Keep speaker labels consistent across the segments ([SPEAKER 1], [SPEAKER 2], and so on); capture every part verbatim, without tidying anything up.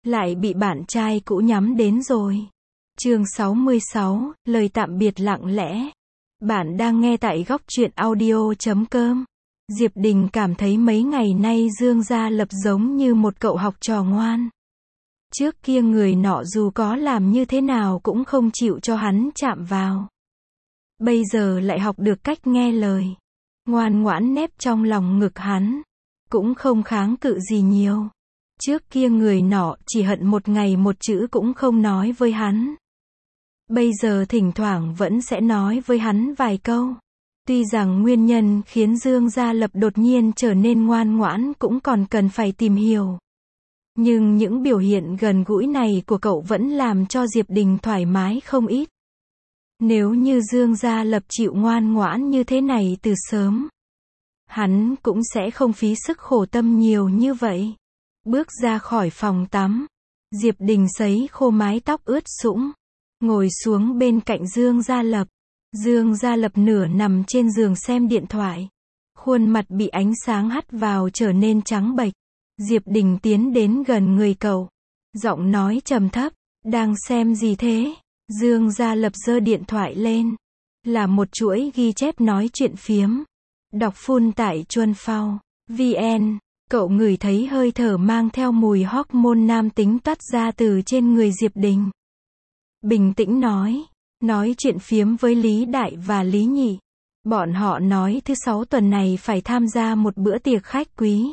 [SPEAKER 1] lại bị bạn trai cũ nhắm đến rồi. Chương sáu mươi sáu, lời tạm biệt lặng lẽ. Bạn đang nghe tại góc truyện audio chấm com. Diệp Đình cảm thấy mấy ngày nay Dương Gia Lập giống như một cậu học trò ngoan. Trước kia người nọ dù có làm như thế nào cũng không chịu cho hắn chạm vào. Bây giờ lại học được cách nghe lời. Ngoan ngoãn nép trong lòng ngực hắn. Cũng không kháng cự gì nhiều. Trước kia người nọ chỉ hận một ngày một chữ cũng không nói với hắn. Bây giờ thỉnh thoảng vẫn sẽ nói với hắn vài câu. Tuy rằng nguyên nhân khiến Dương Gia Lập đột nhiên trở nên ngoan ngoãn cũng còn cần phải tìm hiểu. Nhưng những biểu hiện gần gũi này của cậu vẫn làm cho Diệp Đình thoải mái không ít. Nếu như Dương Gia Lập chịu ngoan ngoãn như thế này từ sớm, hắn cũng sẽ không phí sức khổ tâm nhiều như vậy. Bước ra khỏi phòng tắm, Diệp Đình sấy khô mái tóc ướt sũng, ngồi xuống bên cạnh Dương Gia Lập. Dương Gia Lập nửa nằm trên giường xem điện thoại. Khuôn mặt bị ánh sáng hắt vào trở nên trắng bệch. Diệp Đình tiến đến gần người cậu. Giọng nói trầm thấp, đang xem gì thế? Dương Gia Lập giơ điện thoại lên. Là một chuỗi ghi chép nói chuyện phiếm. Đọc phun tại Chuân Phao, vê en. Cậu ngửi thấy hơi thở mang theo mùi hormone nam tính toát ra từ trên người Diệp Đình. Bình tĩnh nói. Nói chuyện phiếm với Lý Đại và Lý Nhị. Bọn họ nói thứ sáu tuần này phải tham gia một bữa tiệc khách quý.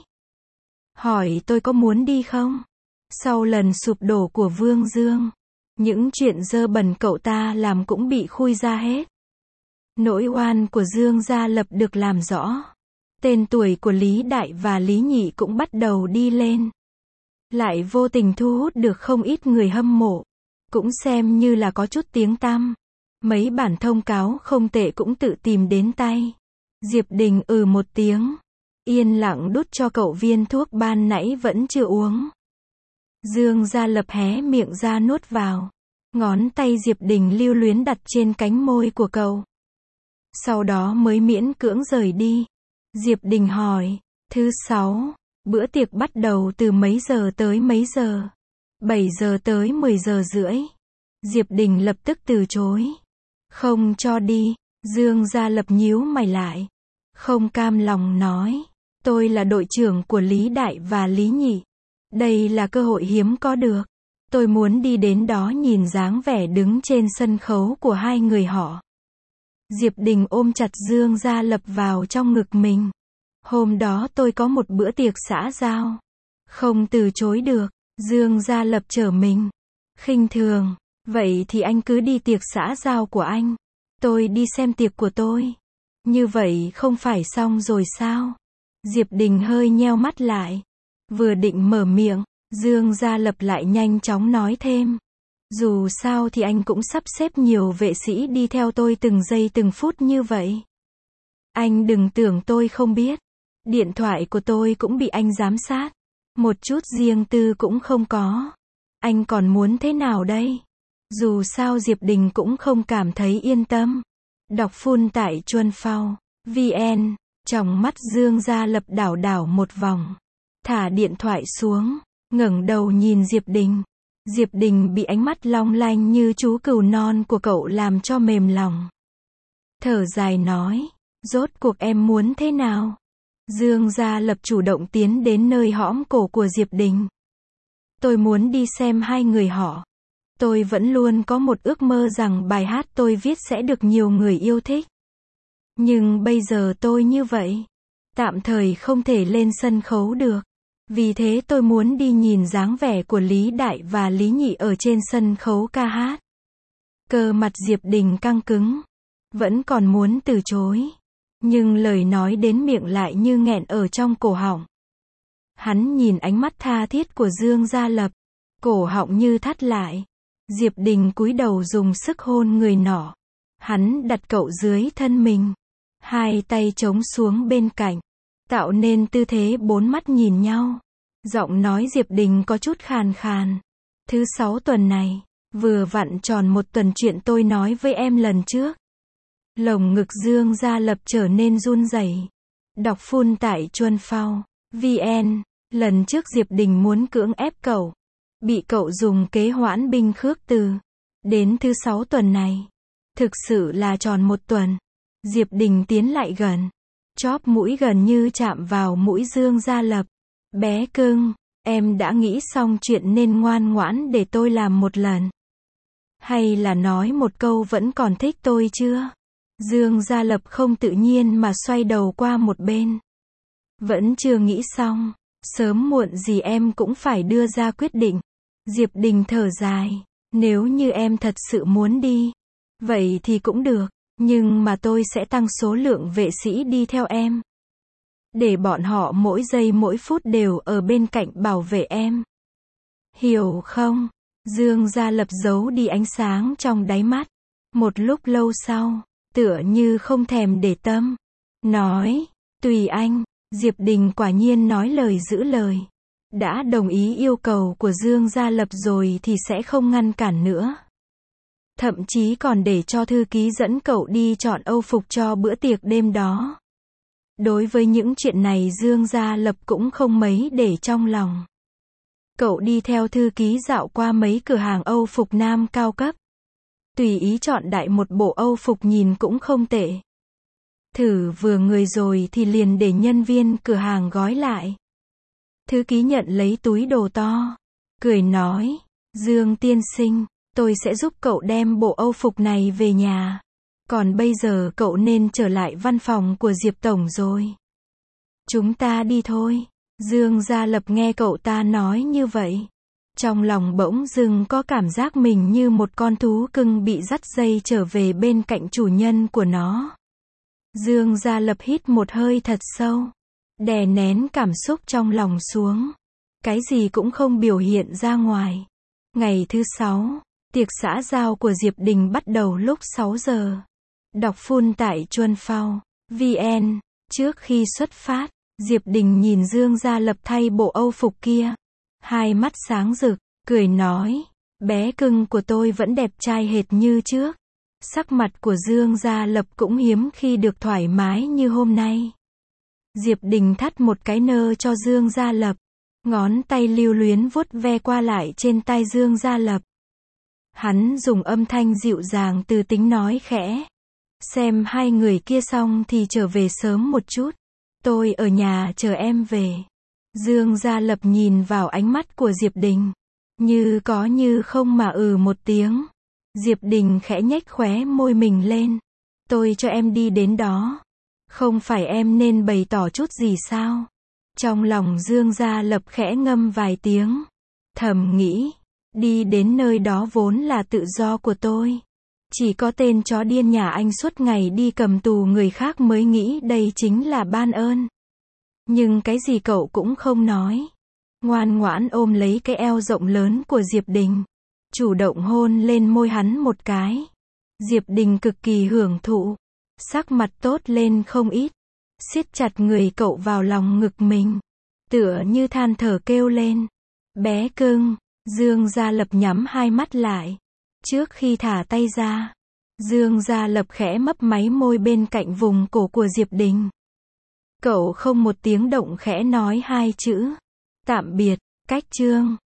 [SPEAKER 1] Hỏi tôi có muốn đi không? Sau lần sụp đổ của Vương Dương, những chuyện dơ bẩn cậu ta làm cũng bị khui ra hết. Nỗi oan của Dương Gia Lập được làm rõ. Tên tuổi của Lý Đại và Lý Nhị cũng bắt đầu đi lên. Lại vô tình thu hút được không ít người hâm mộ. Cũng xem như là có chút tiếng tăm. Mấy bản thông cáo không tệ cũng tự tìm đến tay. Diệp Đình ừ một tiếng. Yên lặng đút cho cậu viên thuốc ban nãy vẫn chưa uống. Dương Gia Lập hé miệng ra nuốt vào. Ngón tay Diệp Đình lưu luyến đặt trên cánh môi của cậu. Sau đó mới miễn cưỡng rời đi. Diệp Đình hỏi, thứ sáu, bữa tiệc bắt đầu từ mấy giờ tới mấy giờ? bảy giờ tới mười giờ rưỡi. Diệp Đình lập tức từ chối. Không cho đi. Dương Gia Lập nhíu mày lại. Không cam lòng nói. Tôi là đội trưởng của Lý Đại và Lý Nhị. Đây là cơ hội hiếm có được. Tôi muốn đi đến đó nhìn dáng vẻ đứng trên sân khấu của hai người họ. Diệp Đình ôm chặt Dương Gia Lập vào trong ngực mình. Hôm đó tôi có một bữa tiệc xã giao. Không từ chối được. Dương Gia Lập trở mình. Khinh thường. Vậy thì anh cứ đi tiệc xã giao của anh. Tôi đi xem tiệc của tôi. Như vậy không phải xong rồi sao? Diệp Đình hơi nheo mắt lại. Vừa định mở miệng, Dương Gia Lập lại nhanh chóng nói thêm. Dù sao thì anh cũng sắp xếp nhiều vệ sĩ đi theo tôi từng giây từng phút như vậy. Anh đừng tưởng tôi không biết. Điện thoại của tôi cũng bị anh giám sát. Một chút riêng tư cũng không có. Anh còn muốn thế nào đây? Dù sao Diệp Đình cũng không cảm thấy yên tâm. Đọc phun tại Chuân Phao, vê en. Trong mắt Dương Gia Lập đảo đảo một vòng. Thả điện thoại xuống. Ngẩng đầu nhìn Diệp Đình. Diệp Đình bị ánh mắt long lanh như chú cừu non của cậu làm cho mềm lòng. Thở dài nói. Rốt cuộc em muốn thế nào? Dương Gia Lập chủ động tiến đến nơi hõm cổ của Diệp Đình. Tôi muốn đi xem hai người họ. Tôi vẫn luôn có một ước mơ rằng bài hát tôi viết sẽ được nhiều người yêu thích. Nhưng bây giờ tôi như vậy. Tạm thời không thể lên sân khấu được. Vì thế tôi muốn đi nhìn dáng vẻ của Lý Đại và Lý Nhị ở trên sân khấu ca hát. Cơ mặt Diệp Đình căng cứng. Vẫn còn muốn từ chối. Nhưng lời nói đến miệng lại như nghẹn ở trong cổ họng. Hắn nhìn ánh mắt tha thiết của Dương Gia Lập. Cổ họng như thắt lại. Diệp Đình cúi đầu dùng sức hôn người nọ. Hắn đặt cậu dưới thân mình. Hai tay chống xuống bên cạnh. Tạo nên tư thế bốn mắt nhìn nhau. Giọng nói Diệp Đình có chút khàn khàn. Thứ sáu tuần này, vừa vặn tròn một tuần chuyện tôi nói với em lần trước. Lồng ngực Dương Gia Lập trở nên run rẩy. Đọc phun tại Chuân Phao, vê en. Lần trước Diệp Đình muốn cưỡng ép cậu. Bị cậu dùng kế hoãn binh khước từ. Đến thứ sáu tuần này. Thực sự là tròn một tuần. Diệp Đình tiến lại gần. Chóp mũi gần như chạm vào mũi Dương Gia Lập. Bé cưng, em đã nghĩ xong chuyện nên ngoan ngoãn để tôi làm một lần. Hay là nói một câu vẫn còn thích tôi chưa? Dương Gia Lập không tự nhiên mà xoay đầu qua một bên. Vẫn chưa nghĩ xong. Sớm muộn gì em cũng phải đưa ra quyết định. Diệp Đình thở dài. Nếu như em thật sự muốn đi. Vậy thì cũng được. Nhưng mà tôi sẽ tăng số lượng vệ sĩ đi theo em. Để bọn họ mỗi giây mỗi phút đều ở bên cạnh bảo vệ em. Hiểu không? Dương Gia Lập giấu đi ánh sáng trong đáy mắt. Một lúc lâu sau, tựa như không thèm để tâm. Nói, tùy anh. Diệp Đình quả nhiên nói lời giữ lời. Đã đồng ý yêu cầu của Dương Gia Lập rồi thì sẽ không ngăn cản nữa. Thậm chí còn để cho thư ký dẫn cậu đi chọn âu phục cho bữa tiệc đêm đó. Đối với những chuyện này Dương Gia Lập cũng không mấy để trong lòng. Cậu đi theo thư ký dạo qua mấy cửa hàng âu phục nam cao cấp. Tùy ý chọn đại một bộ âu phục nhìn cũng không tệ. Thử vừa người rồi thì liền để nhân viên cửa hàng gói lại. Thư ký nhận lấy túi đồ to. Cười nói, Dương tiên sinh, tôi sẽ giúp cậu đem bộ âu phục này về nhà. Còn bây giờ cậu nên trở lại văn phòng của Diệp Tổng rồi. Chúng ta đi thôi. Dương Gia Lập nghe cậu ta nói như vậy. Trong lòng bỗng dưng có cảm giác mình như một con thú cưng bị dắt dây trở về bên cạnh chủ nhân của nó. Dương Gia Lập hít một hơi thật sâu. Đè nén cảm xúc trong lòng xuống. Cái gì cũng không biểu hiện ra ngoài. Ngày thứ sáu, tiệc xã giao của Diệp Đình bắt đầu lúc sáu giờ. Đọc phun tại Chuân Phao, vê en. Trước khi xuất phát, Diệp Đình nhìn Dương Gia Lập thay bộ âu phục kia. Hai mắt sáng rực, cười nói, bé cưng của tôi vẫn đẹp trai hệt như trước. Sắc mặt của Dương Gia Lập cũng hiếm khi được thoải mái như hôm nay. Diệp Đình thắt một cái nơ cho Dương Gia Lập. Ngón tay lưu luyến vuốt ve qua lại trên tay Dương Gia Lập. Hắn dùng âm thanh dịu dàng từ tính nói khẽ. Xem hai người kia xong thì trở về sớm một chút. Tôi ở nhà chờ em về. Dương Gia Lập nhìn vào ánh mắt của Diệp Đình. Như có như không mà ừ một tiếng. Diệp Đình khẽ nhếch khóe môi mình lên. Tôi cho em đi đến đó. Không phải em nên bày tỏ chút gì sao? Trong lòng Dương Gia Lập khẽ ngâm vài tiếng. Thầm nghĩ. Đi đến nơi đó vốn là tự do của tôi. Chỉ có tên chó điên nhà anh suốt ngày đi cầm tù người khác mới nghĩ đây chính là ban ơn. Nhưng cái gì cậu cũng không nói. Ngoan ngoãn ôm lấy cái eo rộng lớn của Diệp Đình. Chủ động hôn lên môi hắn một cái. Diệp Đình cực kỳ hưởng thụ. Sắc mặt tốt lên không ít. Siết chặt người cậu vào lòng ngực mình. Tựa như than thở kêu lên. Bé cưng. Dương Gia Lập nhắm hai mắt lại. Trước khi thả tay ra, Dương Gia Lập khẽ mấp máy môi bên cạnh vùng cổ của Diệp Đình. Cậu không một tiếng động khẽ nói hai chữ. Tạm biệt, cách chương.